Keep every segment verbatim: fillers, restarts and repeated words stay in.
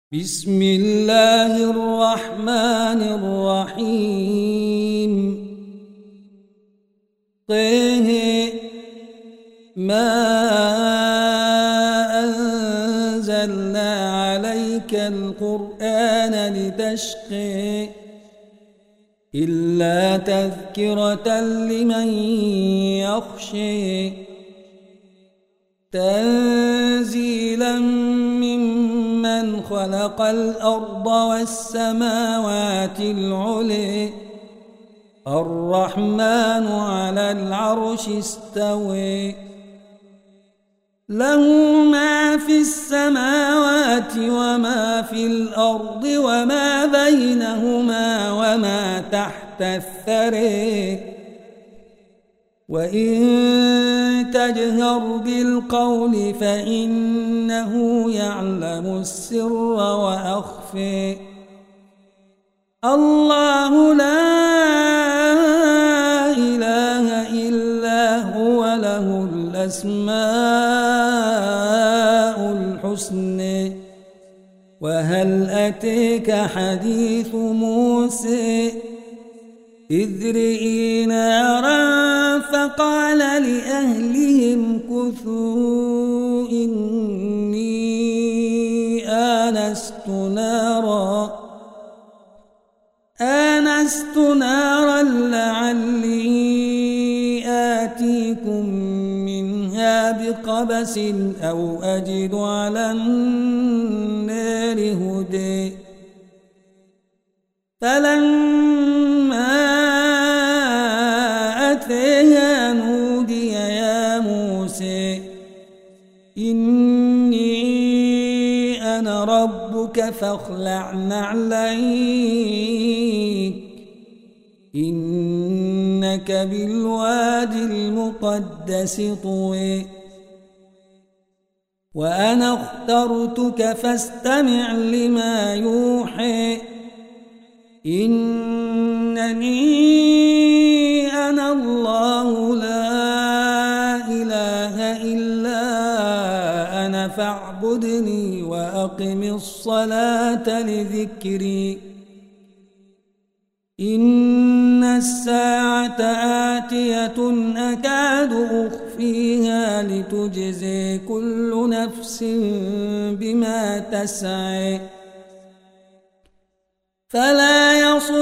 بسم الله الرحمن الرحيم. طه ما أنزلنا عليك القرآن لتشقى إلا تذكرة لمن يخشى تنزيلا ممن خلق الأرض والسماوات العلى الرحمن على العرش استوى له ما في السماوات وما في الأرض وما بينهما وما تحت الثرى وإن تجهر بالقول فإنه يعلم السر وأخفى الله لا إله إلا هو له الأسماء الحسنى وهل أتيك حديث موسى إذ رئي نارا فقال لأهلهم كثوا إني آنست نارا آنست نارا لعلي آتيكم منها بقبس أو أجد على النار هدى فلما أتيها نودي يا موسى إني أنا ربك فاخلع نعليك إنك بالوادي المقدس طوى وأنا اخترتك فاستمع لما يوحى إنني أنا الله لا إله إلا أنا فاعبدني وأقم الصلاة لذكري إن الساعة آتية أكاد أخفيها لتجزي كل نفس بما تسعى فلا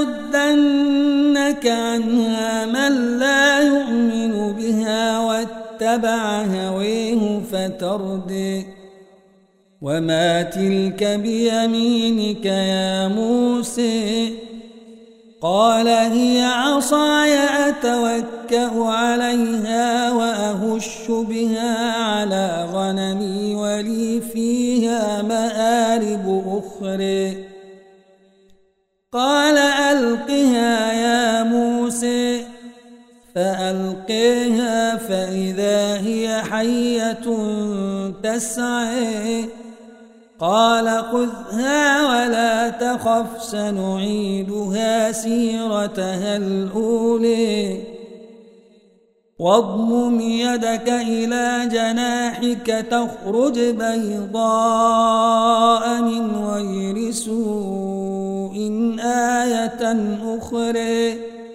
يصدنك عنها من لا يؤمن بها واتبع هويه فتردي وما تلك بيمينك يا موسى قال هي عصاي أتوكأ عليها وأهش بها على غنمي ولي فيها مآرب أخرى قال ألقها يا موسى فألقيها فإذا هي حية تسعى قال خذها ولا تخف سنعيدها سيرتها الأولى واضمم يدك إلى جناحك تخرج بيضاء من غير سوء آية أخرى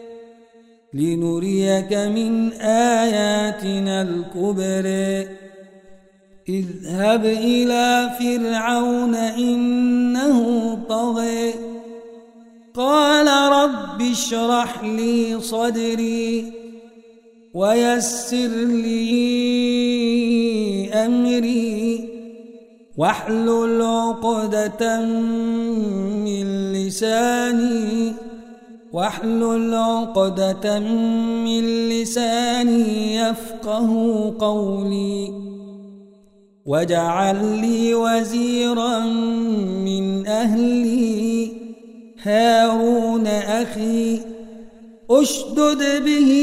لنريك من آياتنا الكبرى اذهب إلى فرعون إنه طغى قال رب اشرح لي صدري ويسر لي أمري واحلل عقدة من لساني واحلل عقدة من لساني يفقه قولي واجعل لي وزيرا من أهلي هارون أخي أشدد به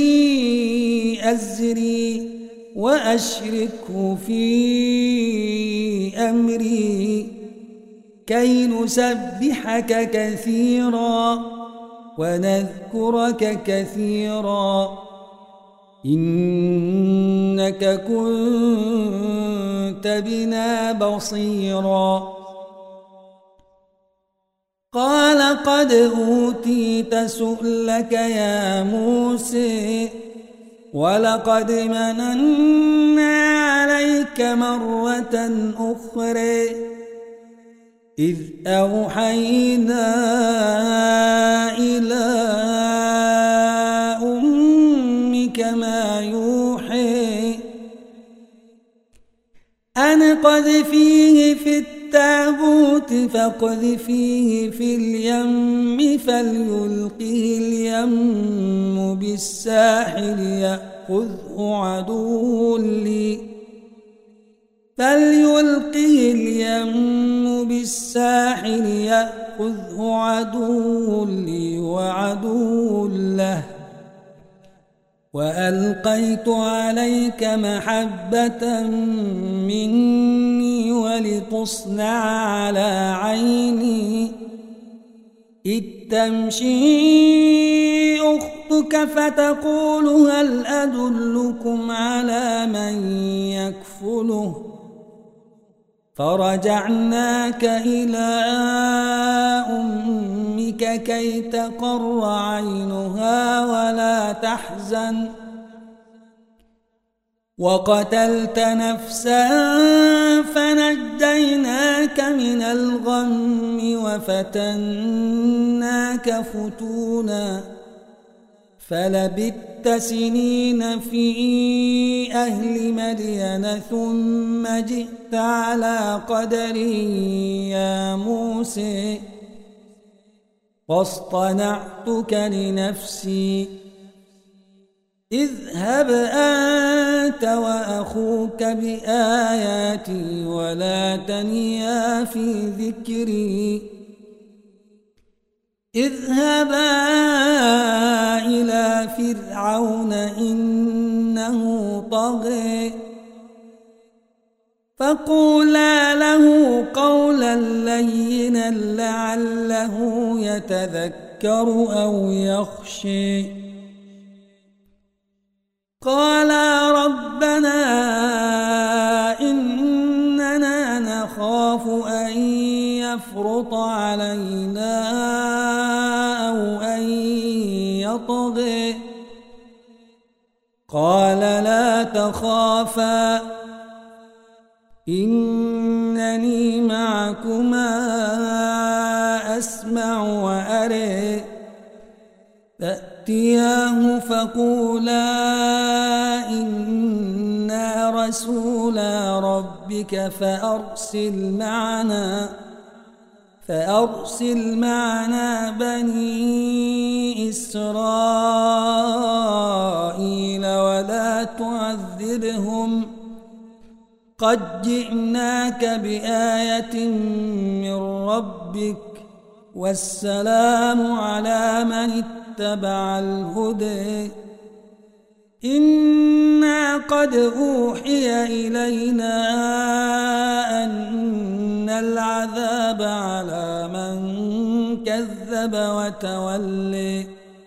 أزري وأشركه في أمري كي نسبحك كثيرا ونذكرك كثيرا إنك كنت بنا بصيرا لقد أوتيت سؤلك يا موسى ولقد مننا عليك مرة أخرى إذ أوحينا إلى أمك ما يوحي أن اقذفيه في التابوت فاقذفيه في اليم فليلقه اليم بالساحل يأخذه عدو لي فليلقه اليم بالساحل يأخذه عدو لي وعدو له وألقيت عليك محبة مني ولتصنع على عيني إذ تمشي أختك فتقول هل أدلكم على من يكفله فرجعناك إلى أمك كي تقر عينها ولا تحزن وقتلت نفسا فنجيناك من الغم وفتناك فتونا فلبثت سنين في أهل مدين ثم جئت على قدري يا موسى واصطنعتك لنفسي اذهب أنت وأخوك بآياتي ولا تنيا في ذكري اذهبا إلى فرعون إنه طغى فقولا له قولا لينا لعله يتذكر أو يخشى قالا ربنا إننا نخاف أن يفرط علينا أو أن يطغى قال لا تخافا إنني معكما أسمع وأرى فأتياه فقولا إنا رسولا ربك فأرسل معنا فأرسل معنا بني إسرائيل ولا تعذبهم قد جئناك بآية من ربك والسلام على من اتبع الهدى إنا قد أوحي إلينا أن العذاب على من كذب وتولى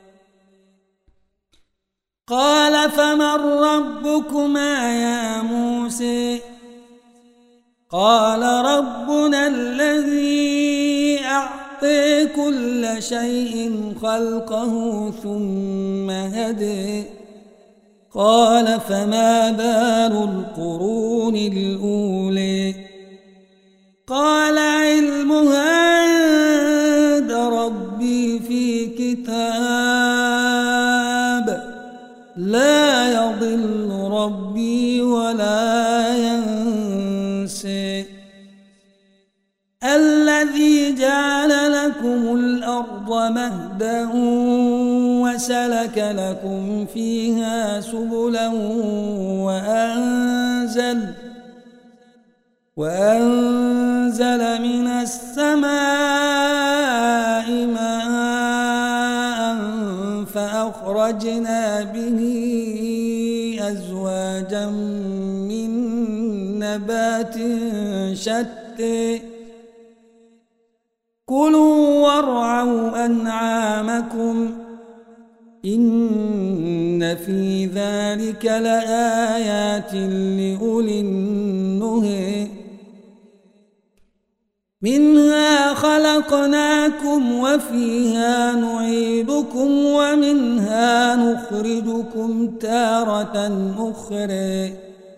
قال فمن ربكما يا موسى قال ربنا الذي أعطى كل شيء خلقه ثم هدى قال فما بال القرون الأولى قال علمها عند ربي في كتاب لا يضل ربي ولا ينسى الذي جعل لكم الأرض مهدا وسلك لكم فيها سبلا وأنزل وأنزل من السماء ماء فأخرجنا به أزواجا من نبات شتى كلوا وارعوا أنعامكم إن في ذلك لآيات لأولي النهي منها خلقناكم وفيها نعيدكم ومنها نخرجكم تارة أخرى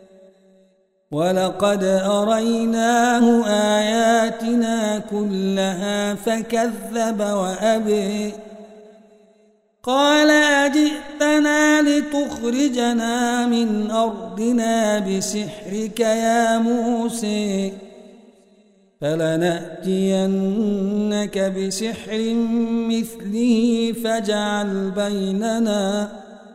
ولقد أريناه آياتنا كلها فكذب وأبى قال أجئتنا لتخرجنا من أرضنا بسحرك يا موسى فلنأتينك بسحر مثله فاجعل بيننا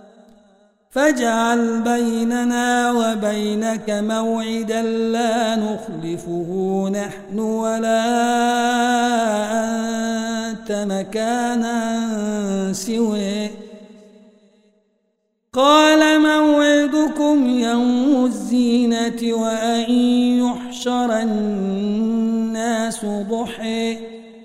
فاجعل بيننا وبينك موعدا لا نخلفه نحن ولا أنت مكانا سوى قال موعدكم يوم الزينة وأن يحشر الناس ضحى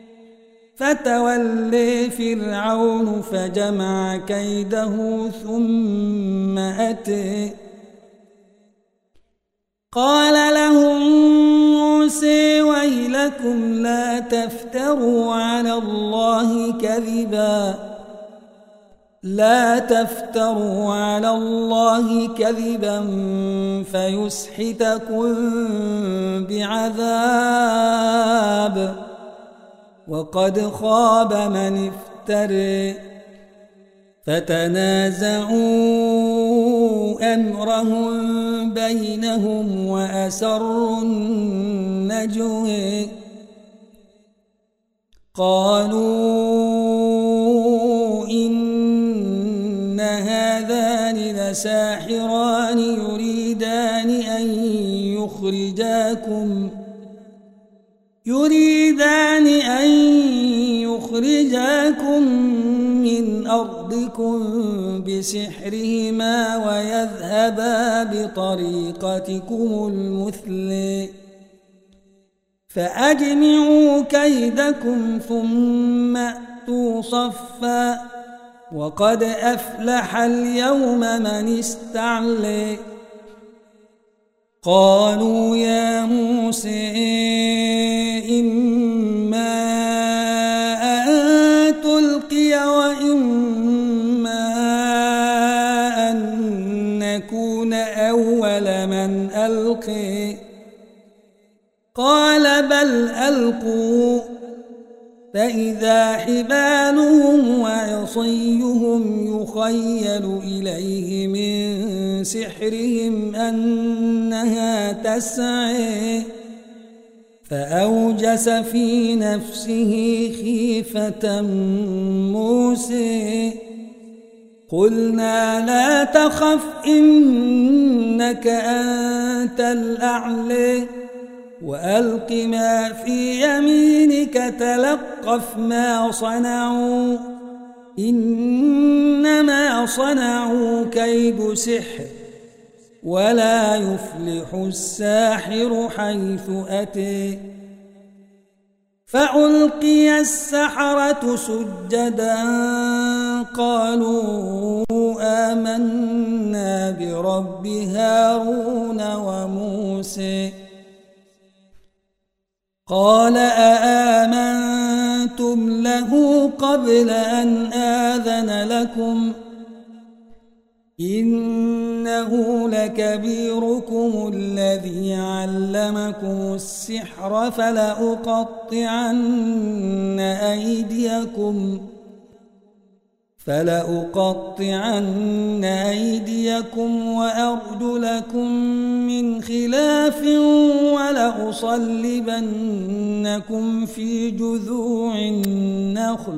فتولى فرعون فجمع كيده ثم أتى قال لهم موسى ويلكم لا تفتروا على الله كذبا لا تفتروا على الله كذبا فيسحتكم بعذاب وقد خاب من افترى فتنازعوا أمرهم بينهم وأسروا النجوى قالوا إن هذان لساحران يريدان أن يخرجاكم يريدان أن يخرجاكم من أرضكم بسحرهما ويذهبا بطريقتكم المثلى فأجمعوا كيدكم ثم أتوا صفا وقد أفلح اليوم من استعلى قالوا يا موسى إما أن تلقي وإما أن نكون أول من ألقي قال بل ألقوا فإذا حبالهم وعصيهم يخيل إليه من سحرهم أنها تسعى فأوجس في نفسه خيفة موسى قلنا لا تخف إنك أنت الأعلى وألق ما في يمينك تلقف ما صنعوا إنما صنعوا كيد سحر ولا يفلح الساحر حيث أتى فألقي السحرة سجدا قالوا آمنا برب هارون وموسى قال أآمنتم له قبل أن آذن لكم إنه لكبيركم الذي علمكم السحر فلأقطعن أيديكم فلأقطعن أيديكم وأرجلكم من خلاف ولأصلبنكم في جذوع النخل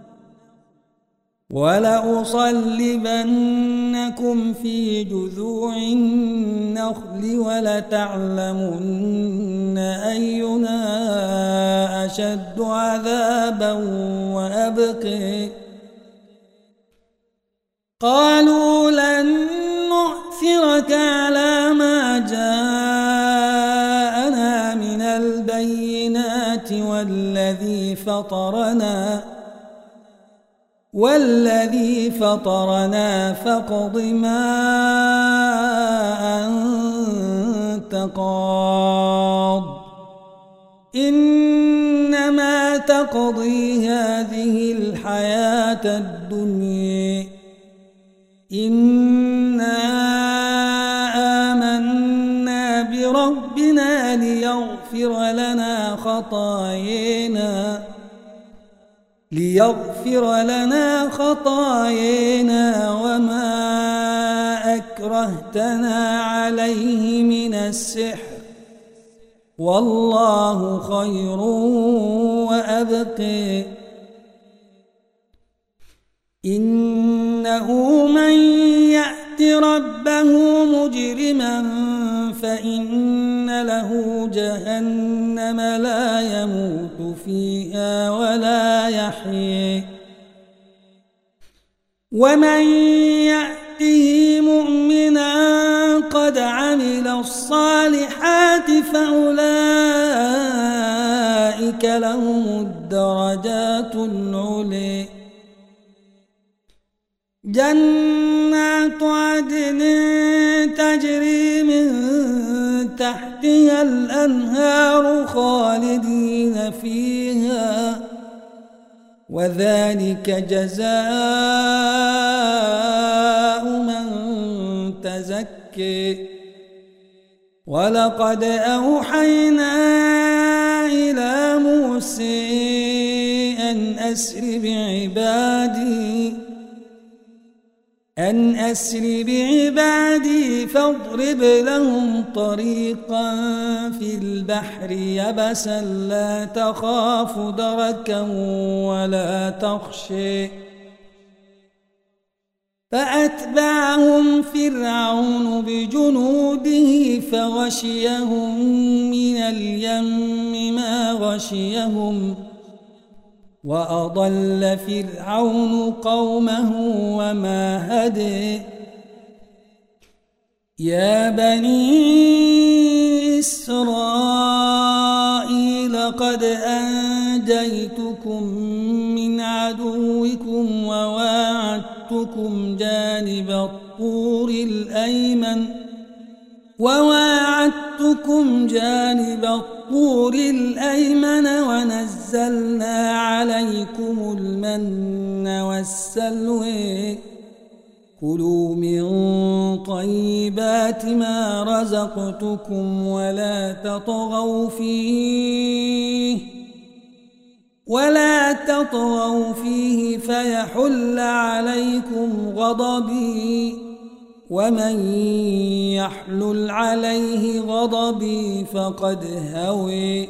ولأصلبنكم في جذوع النخل ولتعلمن أينا أشد عذابا وأبقى قالوا لن نؤثرك على ما جاءنا من البينات والذي فطرنا والذي فطرنا فاقض ما أنت قاض إن تقضي هذه الحياة الدنيا إنا آمنا بربنا ليغفر لنا خطايانا ليغفر لنا خطايانا وما أكرهتنا عليه من السحر والله خير وأبقي إنه من يأت ربه مجرما فإن له جهنم لا يموت فيها ولا يحيي ومن يأته مؤمنا قد عمل الصالحات فأولئك لهم الدرجات العلي جنات عدن تجري من تحتها الأنهار خالدين فيها وذلك جزاء من تزكي ولقد أوحينا إلى موسى أن أسر بعبادي أن أسر بعبادي فاضرب لهم طريقا في البحر يبسا لا تخاف دركا ولا تخشى فأتبعهم فرعون بجنوده فغشيهم من اليم ما غشيهم وأضل فرعون قومه وما هدي يا بني إسرائيل قد أنجيتكم من عدوكم وواعدتكم جانب الطور الأيمن وواعدتكم جانب الطور الأيمن ونزلنا عليكم المن والسلوى كلوا من طيبات ما رزقتكم ولا تطغوا فيه ولا تطغوا فيه فيحل عليكم غضبي ومن يحلل عليه غضبي فقد هوي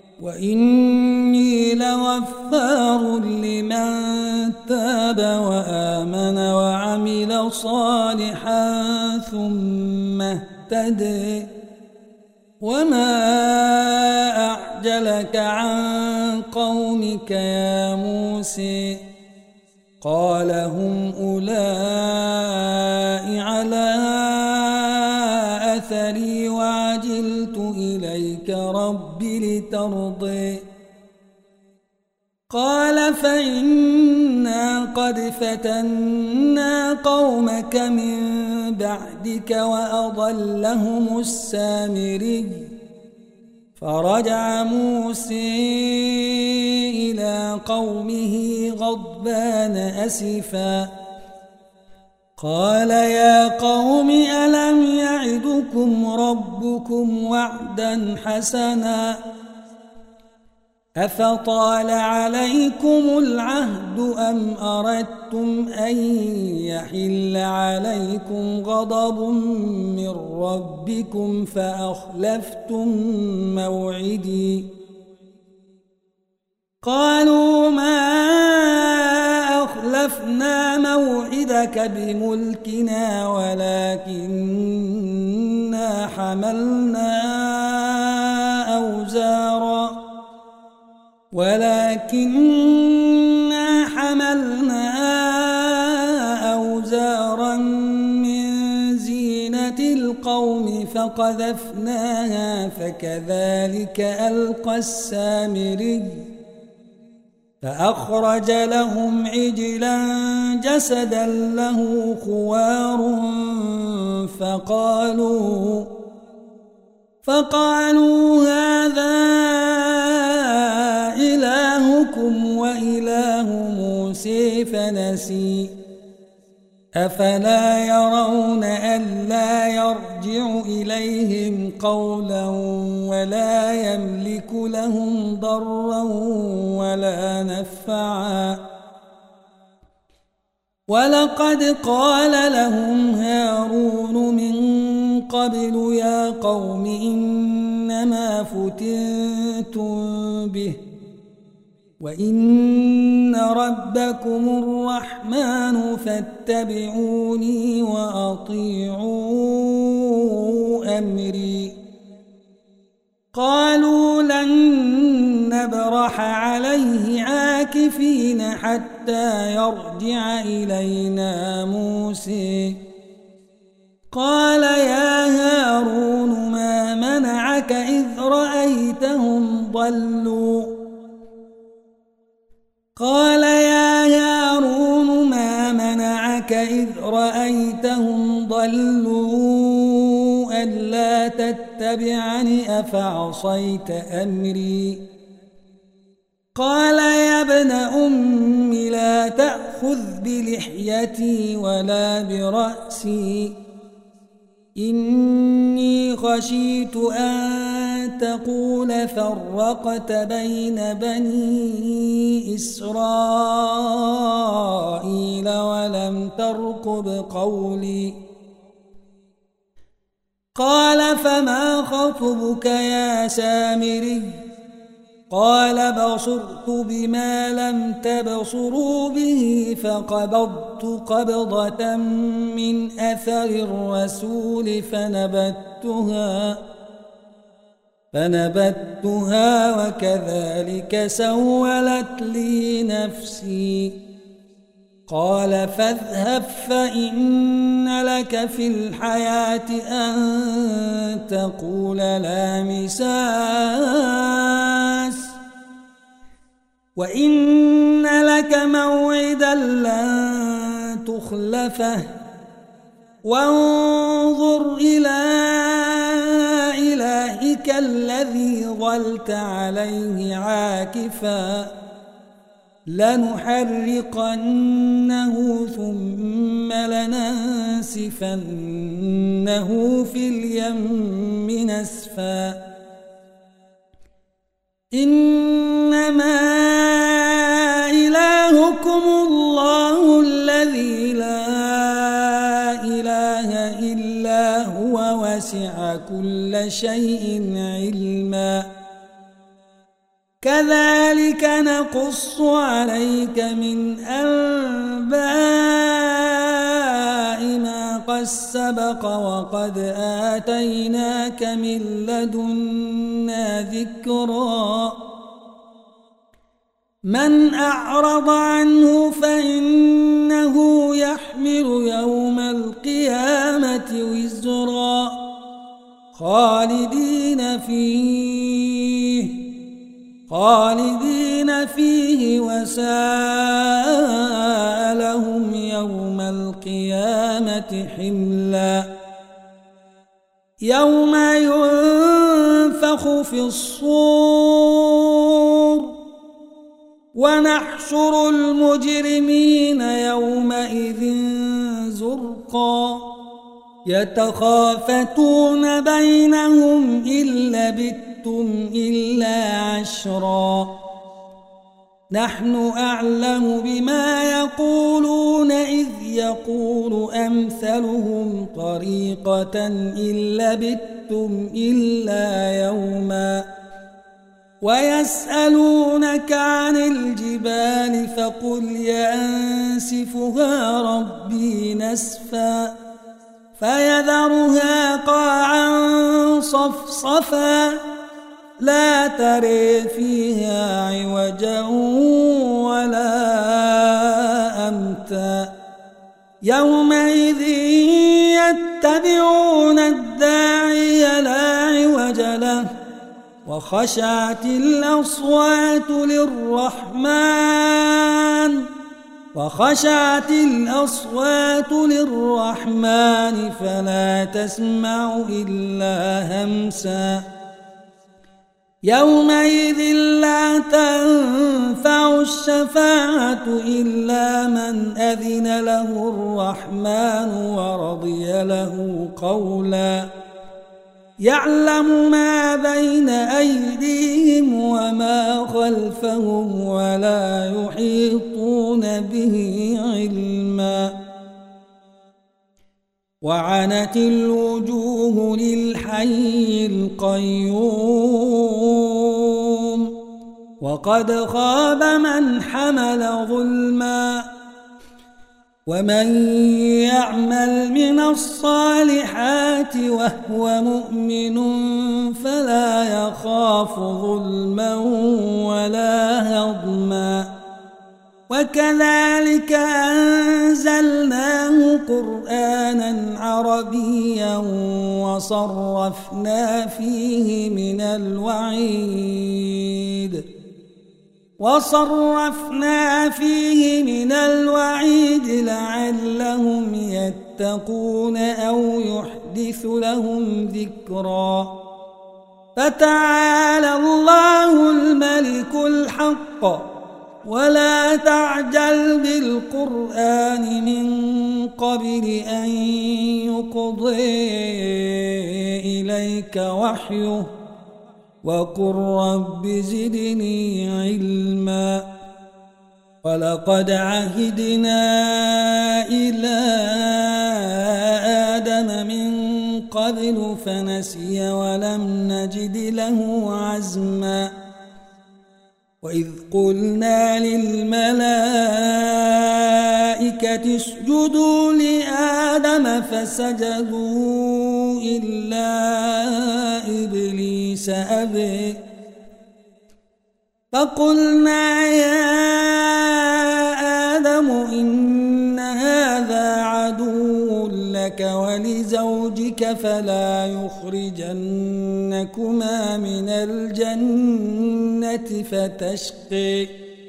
وإني لغفار لمن تاب وآمن وعمل صالحا ثم اهتدى وما أعجلك عن قومك يا موسى قال هم أولئك على أثري وعجلت إليك رب لترضي قال فإنا قد فتنا قومك من بعدك وأضلهم السامري فرجع موسى إلى قومه غضبان أسفا قال يا قوم ألم يعدكم ربكم وعدا حسنا أفطال عليكم العهد أم أردتم أن يحل عليكم غضب من ربكم فأخلفتم موعدي قالوا ما أخلفنا موعدك بملكنا ولكننا حملنا أوزارا ولكننا حملنا أوزارا من زينة القوم فقذفناها فكذلك ألقى السامري فأخرج لهم عجلا جسدا له خوار فقالوا فقالوا هذا إلهكم إلهكم وإله موسى فنسي أفلا يرون ألا يرجع إليهم قولا ولا يملك لهم ضرا ولا نفعا ولقد قال لهم هارون من قبل يا قوم إنما فتنتم به وإن ربكم الرحمن فاتبعوني وأطيعوا أمري قالوا لن نبرح عليه عاكفين حتى يرجع إلينا موسى قال يا هارون ما منعك إذ رأيتهم ضلوا قال يا هارون ما منعك إذ رأيتهم ضلوا ألا تتبعني أفعصيت أمري قال يا ابن أم لا تأخذ بلحيتي ولا برأسي إني خشيت أن تقول فرقت بين بني إسرائيل ولم ترقب قولي قال فما خطبك يا سامري قال بصرت بما لم تبصروا به فقبضت قبضة من أثر الرسول فنبتها فنبتها وكذلك سولت لي نفسي قال فاذهب فإن لك في الحياة أن تقول لا مساس وإن لك موعدا لن تخلفه وانظر إلى إلهك الذي ظلت عليه عاكفا لنحرقنه ثم لننسفنه في اليم نسفا إنما إلهكم الله الذي لا إله إلا هو وسع كل شيء علما كذلك نقص عليك من أنباء ما قد سبق وقد آتيناك من لدنا ذكرا من أعرض عنه فإنه يحمل يوم القيامة وزرا خالدين فيه خالدين فيه وساء لهم يوم القيامة حملا يوم ينفخ في الصور ونحشر المجرمين يومئذ زرقا يتخافتون بينهم إن لبثتم إلا عشرا نحن أعلم بما يقولون إذ يقول أمثلهم طريقة إن لبثتم إلا يوما ويسألونك عن الجبال فقل ينسفها ربي نسفا فيذرها قاعا صفصفا لا ترى فيها عوجا ولا أمتا يومئذ يتبعون الداعي لا عوج له وخشعت الأصوات للرحمن وخشعت الأصوات للرحمن فلا تسمع إلا همسا يومئذ لا تنفع الشفاعة إلا من أذن له الرحمن ورضي له قولا يعلم ما بين أيديهم وما خلفهم ولا يحيطون به علما وعنت الوجوه للحي القيوم وقد خاب من حمل ظلما ومن يعمل من الصالحات وهو مؤمن فلا يخاف ظلما ولا هضما وكذلك أنزلناه قرآنا عربيا وصرفنا فيه من الوعيد وصرفنا فيه من الوعيد لعلهم يتقون أو يحدث لهم ذكرا فتعالى الله الملك الحق ولا تعجل بالقرآن من قبل أن يقضي إليك وحيه وقل رب زدني علما ولقد عهدنا إلى آدم من قبل فنسي ولم نجد له عزما وإذ قلنا للملائكة اسجدوا لآدم فسجدوا إلا إبليس أبى فقلنا يا آدم إن هذا عدو لك ولزوجك فلا يخرجنكما من الجنة فتشقي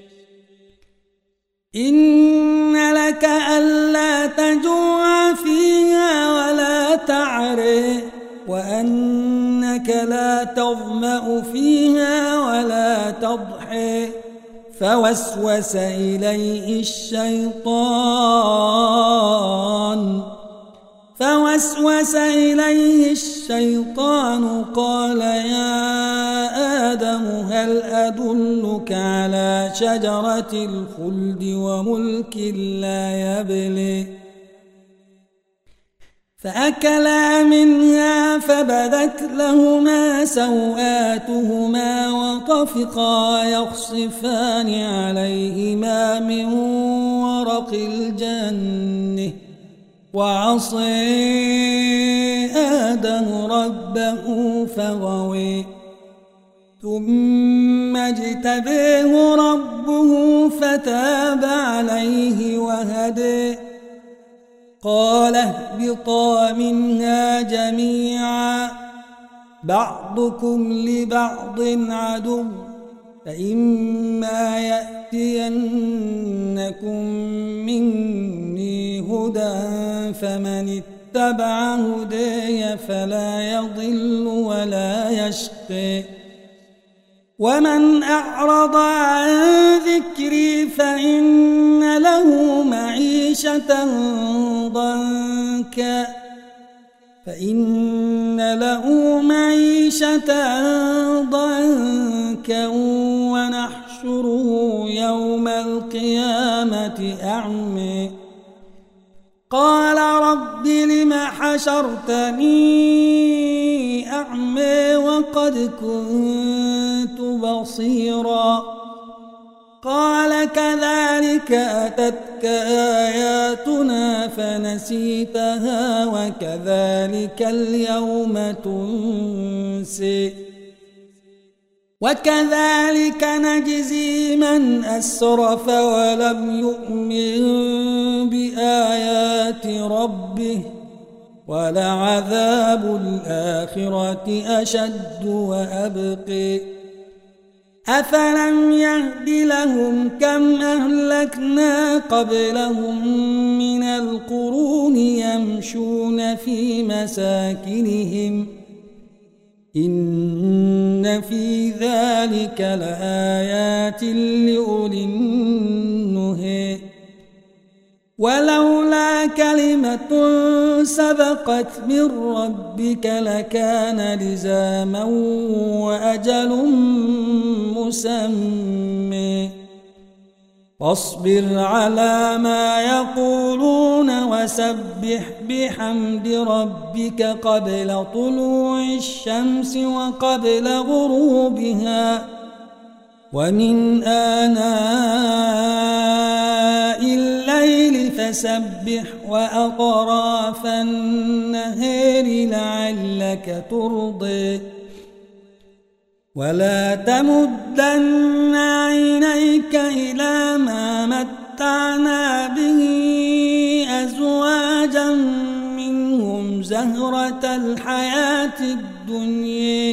إن لك ألا تجوع فيها ولا تعري وأنك لا تظمأ فيها ولا تضحي فوسوس إليه الشيطان فوسوس إليه الشيطان قال يا آدم هل أدلك على شجرة الخلد وملك لا يبلي فأكلا منها فبدت لهما سوآتهما وطفقا يخصفان عليهما من ورق الجنة وعصي آدم ربه فغوي ثم اجتبيه ربه فتاب عليه وهدي قال اهبطا منها جميعا بعضكم لبعض عدو فإما يأتينكم مني هدى فمن اتبع هداي فلا يضل ولا يشقى ومن أعرض عن ذكري فإن له معيشة ضنكا فإن له معيشة ضنكا ونحشره يوم القيامة أعمى قال رب لم حشرتني أعمى وقد كنت بصيرا قال كذلك أتتك آياتنا فنسيتها وكذلك اليوم تنسي وكذلك نجزي من أسرف ولم يؤمن بآيات ربه ولعذاب الآخرة أشد وأبقي أفلم يهد لهم كم أهلكنا قبلهم من القرون يمشون في مساكنهم إن في ذلك لآيات لأولي النهي ولولا كلمة سبقت من ربك لكان لزاما وأجل مسمى فاصبر على ما يقولون وسبح بحمد ربك قبل طلوع الشمس وقبل غروبها ومن آناء الليل فسبح وأطراف النهار لعلك ترضي ولا تمدن عينيك إلى ما متعنا به أزواجا منهم زهرة الحياة الدنيا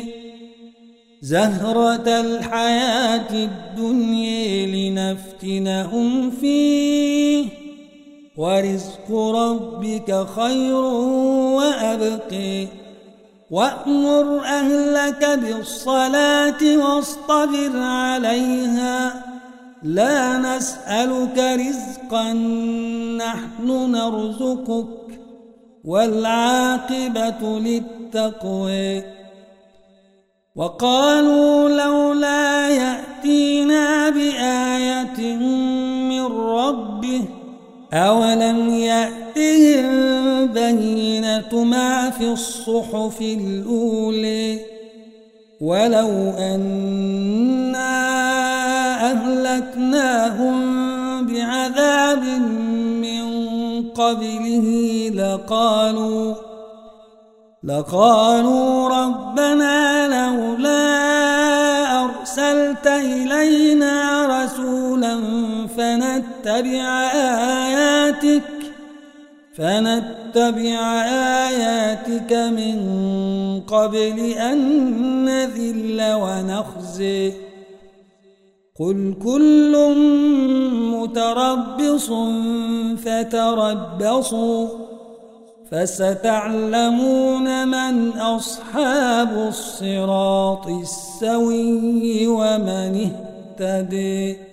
زهرة الحياة الدنيا لنفتنهم فيه ورزق ربك خير وأبقي وأمر أهلك بالصلاة واصطبر عليها لا نسألك رزقا نحن نرزقك والعاقبة للتقوى وقالوا لولا يأتينا بآية من ربه أولم يأتهم بينة ما في الصحف الأولى ولو أنا أهلكناهم بعذاب من قبله لقالوا لقالوا ربنا لولا أرسلت إلينا رسولا فنتبع آياتك فنتبع آياتك من قبل أن نذل ونخزي قل كل متربص فتربصوا فستعلمون من أصحاب الصراط السوي ومن اهتدي.